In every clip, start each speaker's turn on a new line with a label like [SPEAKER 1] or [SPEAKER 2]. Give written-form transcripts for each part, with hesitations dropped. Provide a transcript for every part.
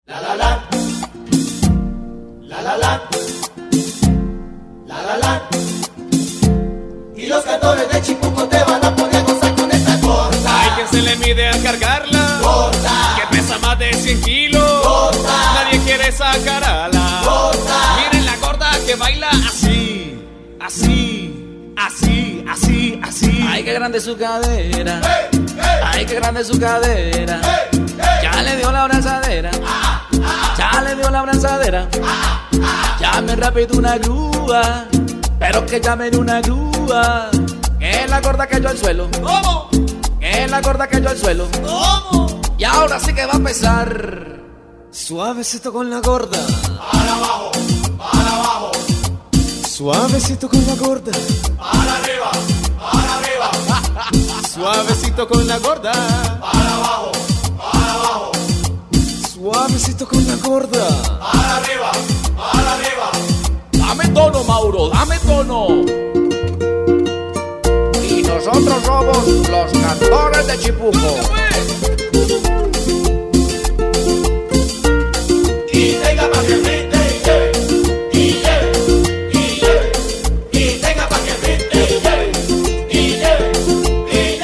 [SPEAKER 1] La la la, la la la, la la la. Y los cantores de Chipuco te van a poner a gozar con esta gorda.
[SPEAKER 2] Hay quien se le mide al cargarla,
[SPEAKER 1] Gorda,
[SPEAKER 2] que pesa más de 100 kilos.
[SPEAKER 1] gorda,
[SPEAKER 2] Nadie quiere sacar a la
[SPEAKER 1] gorda.
[SPEAKER 2] Miren la gorda que baila así, así, así, así, así.
[SPEAKER 3] Ay, qué grande su cadera.
[SPEAKER 1] Hey, hey,
[SPEAKER 3] Ay, qué grande su cadera.
[SPEAKER 1] hey, hey.
[SPEAKER 3] Ya le dio la abrazadera. Ya le dio la abrazadera. Llame rápido una grúa. Pero que llamen una grúa. Que la gorda cayó al suelo.
[SPEAKER 2] ¿Cómo?
[SPEAKER 3] Que la gorda cayó al suelo.
[SPEAKER 2] ¿Cómo?
[SPEAKER 3] Y ahora sí que va a pesar. Suavecito con la gorda.
[SPEAKER 1] Para abajo, para abajo,
[SPEAKER 2] Suavecito con la gorda,
[SPEAKER 1] para arriba, para arriba,
[SPEAKER 2] suavecito con la gorda,
[SPEAKER 1] para abajo, para abajo,
[SPEAKER 2] suavecito con la gorda.
[SPEAKER 1] para arriba, para arriba.
[SPEAKER 3] Dame tono, Mauro, dame tono. Y nosotros somos los cantores de Chipuco.
[SPEAKER 1] Y tenga pa' que brinde y lleve, y lleve, y lleve, y tenga pa' que brinde y lleve, y lleve, y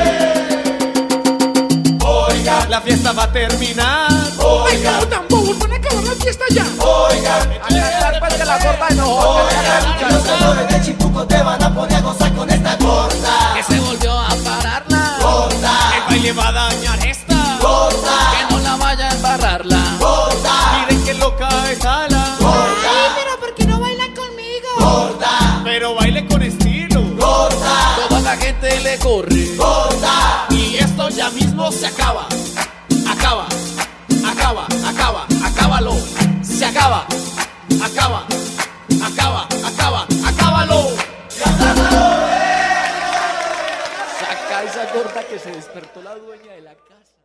[SPEAKER 1] lleve. Oiga,
[SPEAKER 2] La fiesta va a terminar.
[SPEAKER 1] oiga,
[SPEAKER 3] tambor, van a acabar la fiesta ya.
[SPEAKER 1] oiga.
[SPEAKER 3] Después que la gorda enojó.
[SPEAKER 1] Oiga, y los cantores de Chipuco te van a poner a gozar con esta gorda.
[SPEAKER 3] Que se volvió a pararla.
[SPEAKER 1] Gorda,
[SPEAKER 2] El baile va a dañar esta.
[SPEAKER 1] gorda,
[SPEAKER 3] Que no la vaya a embarrarla.
[SPEAKER 1] gorda,
[SPEAKER 2] Miren que loca jala.
[SPEAKER 1] gorda,
[SPEAKER 4] Pero ¿por qué no bailan conmigo?
[SPEAKER 1] gorda,
[SPEAKER 2] Pero baile con estilo.
[SPEAKER 1] gorda,
[SPEAKER 3] Toda la gente le corre.
[SPEAKER 1] gorda.
[SPEAKER 2] Y esto ya mismo se acaba. Acaba, acaba, acaba, acábalo. Se acaba, acaba, acaba, acaba, acábalo.
[SPEAKER 3] Saca esa gorda que se despertó la dueña de la casa.